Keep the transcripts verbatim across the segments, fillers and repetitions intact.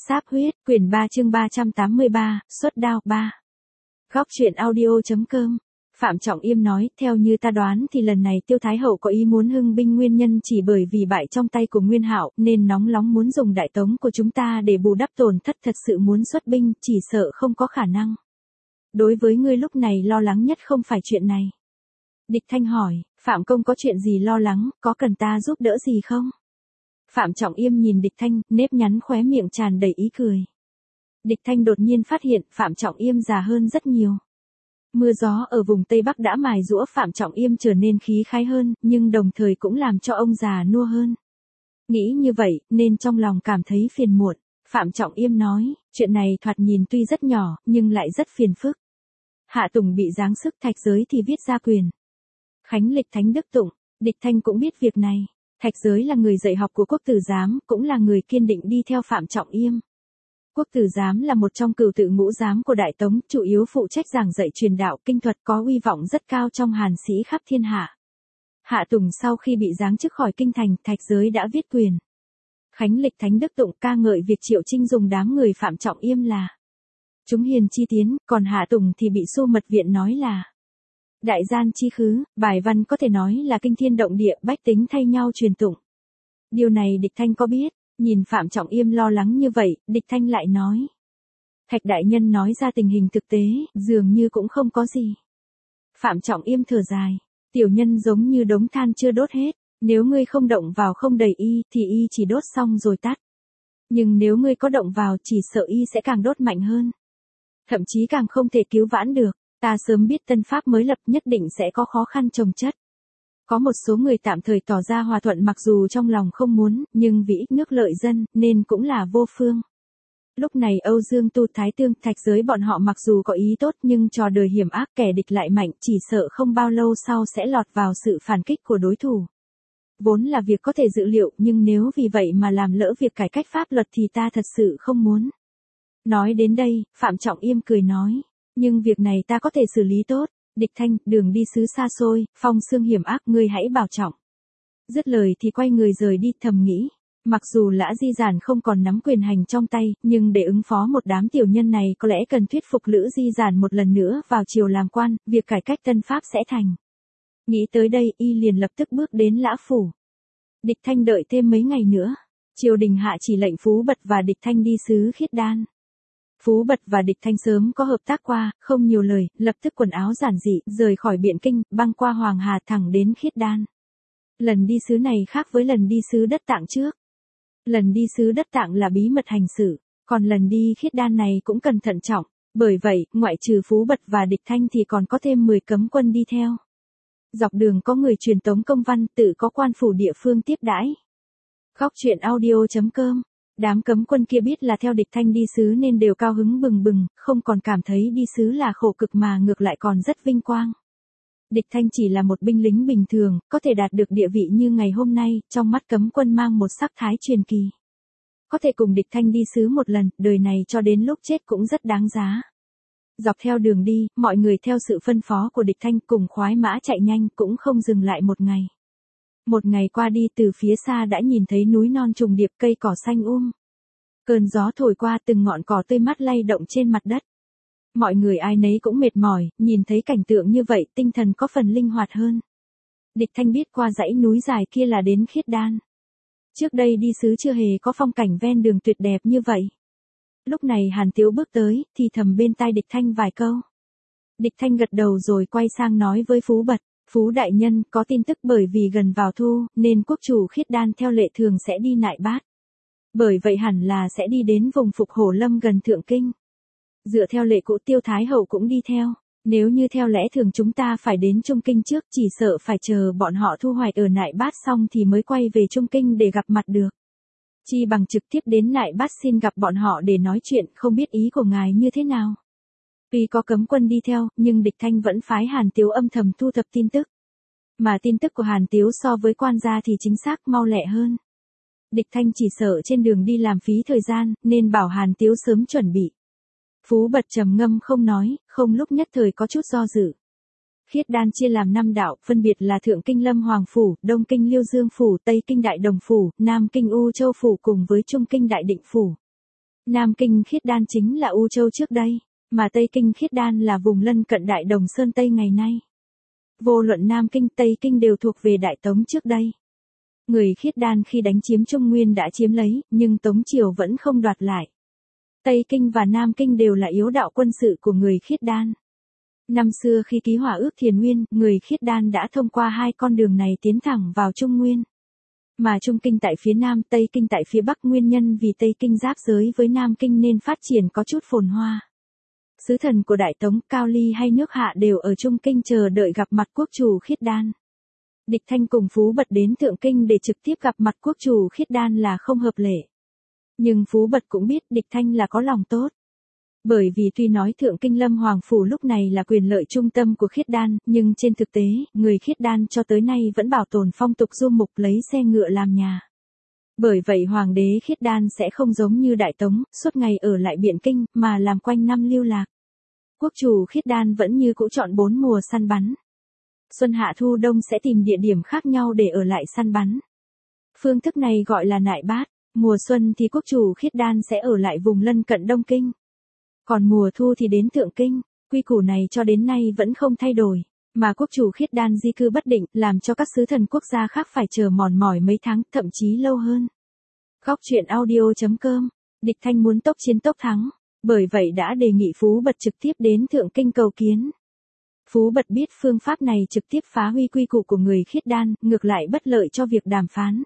Sáp huyết, quyển ba chương ba trăm tám mươi ba, xuất đao ba. Góc truyện audio.com. Phạm Trọng Yêm nói, theo như ta đoán thì lần này Tiêu Thái Hậu có ý muốn hưng binh nguyên nhân chỉ bởi vì bại trong tay của Nguyên Hạo, nên nóng nóng muốn dùng đại tống của chúng ta để bù đắp tổn thất, thật sự muốn xuất binh, chỉ sợ không có khả năng. Đối với ngươi lúc này lo lắng nhất không phải chuyện này. Địch Thanh hỏi, Phạm Công có chuyện gì lo lắng, có cần ta giúp đỡ gì không? Phạm Trọng Yêm nhìn Địch Thanh, nếp nhắn khóe miệng tràn đầy ý cười. Địch Thanh đột nhiên phát hiện Phạm Trọng Yêm già hơn rất nhiều. Mưa gió ở vùng Tây Bắc đã mài giũa Phạm Trọng Yêm trở nên khí khái hơn, nhưng đồng thời cũng làm cho ông già nua hơn. Nghĩ như vậy, nên trong lòng cảm thấy phiền muộn. Phạm Trọng Yêm nói, chuyện này thoạt nhìn tuy rất nhỏ, nhưng lại rất phiền phức. Hạ Tùng bị giáng sức, Thạch Giới thì viết gia quyền. Khánh lịch Thánh Đức Tụng, Địch Thanh cũng biết việc này. Thạch Giới là người dạy học của Quốc Tử Giám, cũng là người kiên định đi theo Phạm Trọng Yêm. Quốc Tử Giám là một trong cửu tự ngũ giám của Đại Tống, chủ yếu phụ trách giảng dạy truyền đạo kinh thuật, có uy vọng rất cao trong Hàn sĩ khắp thiên hạ. Hạ Tùng sau khi bị giáng chức khỏi kinh thành, Thạch Giới đã viết quyền. Khánh lịch Thánh Đức Tụng ca ngợi việc Triệu Trinh dùng đám người Phạm Trọng Yêm là chúng hiền chi tiến, còn Hạ Tùng thì bị Xu Mật Viện nói là đại gian chi khứ. Bài văn có thể nói là kinh thiên động địa, bách tính thay nhau truyền tụng. Điều này Địch Thanh có biết. Nhìn Phạm Trọng Yêm lo lắng như vậy, Địch Thanh lại nói. Thạch đại nhân nói ra tình hình thực tế, dường như cũng không có gì. Phạm Trọng Yêm thở dài. Tiểu nhân giống như đống than chưa đốt hết. Nếu ngươi không động vào không đầy y, thì y chỉ đốt xong rồi tắt. Nhưng nếu ngươi có động vào, chỉ sợ y sẽ càng đốt mạnh hơn. Thậm chí càng không thể cứu vãn được. Ta sớm biết tân pháp mới lập nhất định sẽ có khó khăn chồng chất. Có một số người tạm thời tỏ ra hòa thuận mặc dù trong lòng không muốn, nhưng vì ích nước lợi dân, nên cũng là vô phương. Lúc này Âu Dương Tu Thái Tương, Thạch Giới bọn họ mặc dù có ý tốt nhưng trò đời hiểm ác, kẻ địch lại mạnh, chỉ sợ không bao lâu sau sẽ lọt vào sự phản kích của đối thủ. Vốn là việc có thể dự liệu, nhưng nếu vì vậy mà làm lỡ việc cải cách pháp luật thì ta thật sự không muốn. Nói đến đây, Phạm Trọng Yêm cười nói, nhưng việc này ta có thể xử lý tốt. Địch Thanh, đường đi xứ xa xôi, phong sương hiểm ác, ngươi hãy bảo trọng. Dứt lời thì quay người rời đi, thầm nghĩ. Mặc dù Lã Di Giản không còn nắm quyền hành trong tay, nhưng để ứng phó một đám tiểu nhân này có lẽ cần thuyết phục Lữ Di Giản một lần nữa vào triều làm quan, việc cải cách tân pháp sẽ thành. Nghĩ tới đây, y liền lập tức bước đến Lã Phủ. Địch Thanh đợi thêm mấy ngày nữa. Triều đình hạ chỉ lệnh Phú Bật và Địch Thanh đi xứ Khiết Đan. Phú Bật và Địch Thanh sớm có hợp tác qua, không nhiều lời, lập tức quần áo giản dị, rời khỏi Biện Kinh, băng qua Hoàng Hà thẳng đến Khiết Đan. Lần đi xứ này khác với lần đi xứ Đất Tạng trước. Lần đi xứ Đất Tạng là bí mật hành xử, còn lần đi Khiết Đan này cũng cần thận trọng, bởi vậy, ngoại trừ Phú Bật và Địch Thanh thì còn có thêm mười cấm quân đi theo. Dọc đường có người truyền tống công văn, tự có quan phủ địa phương tiếp đãi. Góc truyện audio.com. Đám cấm quân kia biết là theo Địch Thanh đi xứ nên đều cao hứng bừng bừng, không còn cảm thấy đi xứ là khổ cực mà ngược lại còn rất vinh quang. Địch Thanh chỉ là một binh lính bình thường, có thể đạt được địa vị như ngày hôm nay, trong mắt cấm quân mang một sắc thái truyền kỳ. Có thể cùng Địch Thanh đi xứ một lần, đời này cho đến lúc chết cũng rất đáng giá. Dọc theo đường đi, mọi người theo sự phân phó của Địch Thanh cùng khoái mã chạy nhanh cũng không dừng lại một ngày. Một ngày qua đi từ phía xa đã nhìn thấy núi non trùng điệp, cây cỏ xanh um. Cơn gió thổi qua từng ngọn cỏ tươi mát lay động trên mặt đất. Mọi người ai nấy cũng mệt mỏi, nhìn thấy cảnh tượng như vậy tinh thần có phần linh hoạt hơn. Địch Thanh biết qua dãy núi dài kia là đến Khiết Đan. Trước đây đi xứ chưa hề có phong cảnh ven đường tuyệt đẹp như vậy. Lúc này Hàn Tiếu bước tới, thì thầm bên tai Địch Thanh vài câu. Địch Thanh gật đầu rồi quay sang nói với Phú Bật. Phú đại nhân, có tin tức bởi vì gần vào thu, nên quốc chủ Khiết Đan theo lệ thường sẽ đi Nại Bát. Bởi vậy hẳn là sẽ đi đến vùng Phục Hổ Lâm gần Thượng Kinh. Dựa theo lệ cũ Tiêu Thái Hậu cũng đi theo. Nếu như theo lẽ thường chúng ta phải đến Trung Kinh trước, chỉ sợ phải chờ bọn họ thu hoạch ở Nại Bát xong thì mới quay về Trung Kinh để gặp mặt được. Chi bằng trực tiếp đến Nại Bát xin gặp bọn họ để nói chuyện, không biết ý của ngài như thế nào. Tuy có cấm quân đi theo, nhưng Địch Thanh vẫn phái Hàn Tiếu âm thầm thu thập tin tức. Mà tin tức của Hàn Tiếu so với quan gia thì chính xác mau lẹ hơn. Địch Thanh chỉ sợ trên đường đi làm phí thời gian, nên bảo Hàn Tiếu sớm chuẩn bị. Phú Bật trầm ngâm không nói, không lúc nhất thời có chút do dự. Khiết Đan chia làm năm đạo, phân biệt là Thượng Kinh Lâm Hoàng Phủ, Đông Kinh Liêu Dương Phủ, Tây Kinh Đại Đồng Phủ, Nam Kinh U Châu Phủ cùng với Trung Kinh Đại Định Phủ. Nam Kinh Khiết Đan chính là U Châu trước đây, mà Tây Kinh Khiết Đan là vùng lân cận Đại Đồng Sơn Tây ngày nay. Vô luận Nam Kinh, Tây Kinh đều thuộc về Đại Tống trước đây. Người Khiết Đan khi đánh chiếm Trung Nguyên đã chiếm lấy, nhưng Tống Triều vẫn không đoạt lại. Tây Kinh và Nam Kinh đều là yếu đạo quân sự của người Khiết Đan. Năm xưa khi ký hòa ước Thiền Nguyên, người Khiết Đan đã thông qua hai con đường này tiến thẳng vào Trung Nguyên. Mà Trung Kinh tại phía Nam, Tây Kinh tại phía Bắc, nguyên nhân vì Tây Kinh giáp giới với Nam Kinh nên phát triển có chút phồn hoa. Sứ thần của Đại Tống, Cao Ly hay nước Hạ đều ở Trung Kinh chờ đợi gặp mặt quốc chủ Khiết Đan. Địch Thanh cùng Phú Bật đến Thượng Kinh để trực tiếp gặp mặt quốc chủ Khiết Đan là không hợp lệ. Nhưng Phú Bật cũng biết Địch Thanh là có lòng tốt. Bởi vì tuy nói Thượng Kinh Lâm Hoàng Phủ lúc này là quyền lợi trung tâm của Khiết Đan, nhưng trên thực tế, người Khiết Đan cho tới nay vẫn bảo tồn phong tục du mục lấy xe ngựa làm nhà. Bởi vậy Hoàng đế Khiết Đan sẽ không giống như Đại Tống, suốt ngày ở lại Biện Kinh, mà làm quanh năm lưu lạc. Quốc chủ Khiết Đan vẫn như cũ chọn bốn mùa săn bắn. Xuân hạ thu đông sẽ tìm địa điểm khác nhau để ở lại săn bắn. Phương thức này gọi là nại bát. Mùa xuân thì quốc chủ Khiết Đan sẽ ở lại vùng lân cận Đông Kinh. Còn mùa thu thì đến Thượng Kinh. Quy củ này cho đến nay vẫn không thay đổi. Mà quốc chủ Khiết Đan di cư bất định, làm cho các sứ thần quốc gia khác phải chờ mòn mỏi mấy tháng, thậm chí lâu hơn. Góc truyện audio chấm com. Địch Thanh muốn tốc chiến tốc thắng. Bởi vậy đã đề nghị Phú Bật trực tiếp đến Thượng Kinh cầu kiến. Phú Bật biết phương pháp này trực tiếp phá huy quy củ của người Khiết Đan, ngược lại bất lợi cho việc đàm phán.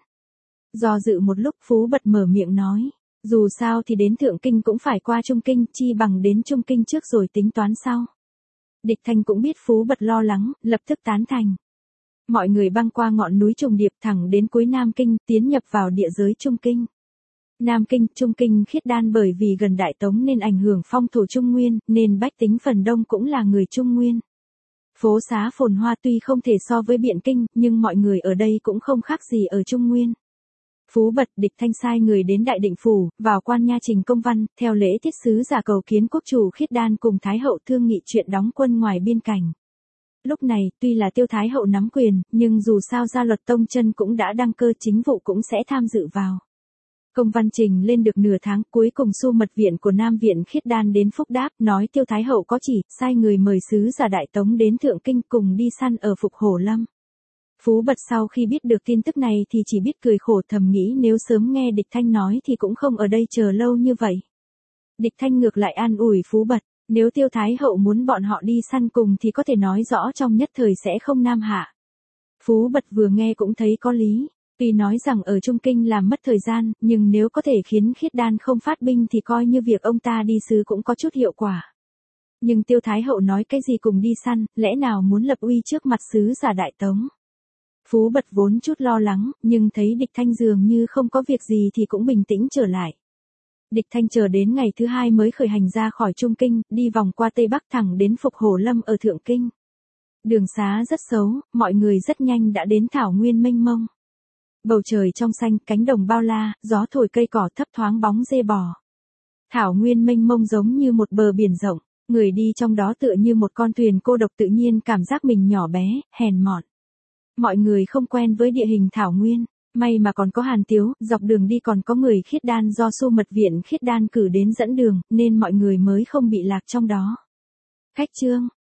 Do dự một lúc Phú Bật mở miệng nói, dù sao thì đến Thượng Kinh cũng phải qua Trung Kinh, chi bằng đến Trung Kinh trước rồi tính toán sau. Địch Thanh cũng biết Phú Bật lo lắng, lập tức tán thành. Mọi người băng qua ngọn núi trùng điệp thẳng đến cuối Nam Kinh, tiến nhập vào địa giới Trung Kinh. Nam Kinh, Trung Kinh Khiết Đan bởi vì gần Đại Tống nên ảnh hưởng phong thổ Trung Nguyên, nên bách tính phần đông cũng là người Trung Nguyên. Phố xá phồn hoa tuy không thể so với Biện Kinh, nhưng mọi người ở đây cũng không khác gì ở Trung Nguyên. Phú Bật, Địch Thanh sai người đến Đại Định Phủ, vào quan nha trình công văn, theo lễ tiết sứ giả cầu kiến quốc chủ Khiết Đan cùng Thái hậu thương nghị chuyện đóng quân ngoài biên cảnh. Lúc này, tuy là Tiêu Thái hậu nắm quyền, nhưng dù sao Gia Luật Tông Chân cũng đã đăng cơ, chính vụ cũng sẽ tham dự vào. Công văn trình lên được nửa tháng, cuối cùng Xu Mật Viện của Nam Viện Khiết Đan đến phúc đáp, nói Tiêu Thái hậu có chỉ, sai người mời sứ giả Đại Tống đến Thượng Kinh cùng đi săn ở Phục Hổ Lâm. Phú Bật sau khi biết được tin tức này thì chỉ biết cười khổ, thầm nghĩ nếu sớm nghe Địch Thanh nói thì cũng không ở đây chờ lâu như vậy. Địch Thanh ngược lại an ủi Phú Bật, nếu Tiêu Thái hậu muốn bọn họ đi săn cùng thì có thể nói rõ trong nhất thời sẽ không nam hạ. Phú Bật vừa nghe cũng thấy có lý. Tuy nói rằng ở Trung Kinh làm mất thời gian, nhưng nếu có thể khiến Khiết Đan không phát binh thì coi như việc ông ta đi sứ cũng có chút hiệu quả. Nhưng Tiêu Thái hậu nói cái gì cùng đi săn, lẽ nào muốn lập uy trước mặt sứ giả Đại Tống. Phú Bật vốn chút lo lắng, nhưng thấy Địch Thanh dường như không có việc gì thì cũng bình tĩnh trở lại. Địch Thanh chờ đến ngày thứ hai mới khởi hành ra khỏi Trung Kinh, đi vòng qua Tây Bắc thẳng đến Phục Hổ Lâm ở Thượng Kinh. Đường xá rất xấu, mọi người rất nhanh đã đến thảo nguyên mênh mông. Bầu trời trong xanh, cánh đồng bao la, gió thổi cây cỏ thấp thoáng bóng dê bò. Thảo nguyên mênh mông giống như một bờ biển rộng, người đi trong đó tựa như một con thuyền cô độc, tự nhiên cảm giác mình nhỏ bé, hèn mọn. Mọi người không quen với địa hình thảo nguyên, may mà còn có Hàn Tiếu, dọc đường đi còn có người Khiết Đan do Xu Mật Viện Khiết Đan cử đến dẫn đường, nên mọi người mới không bị lạc trong đó. Khách chương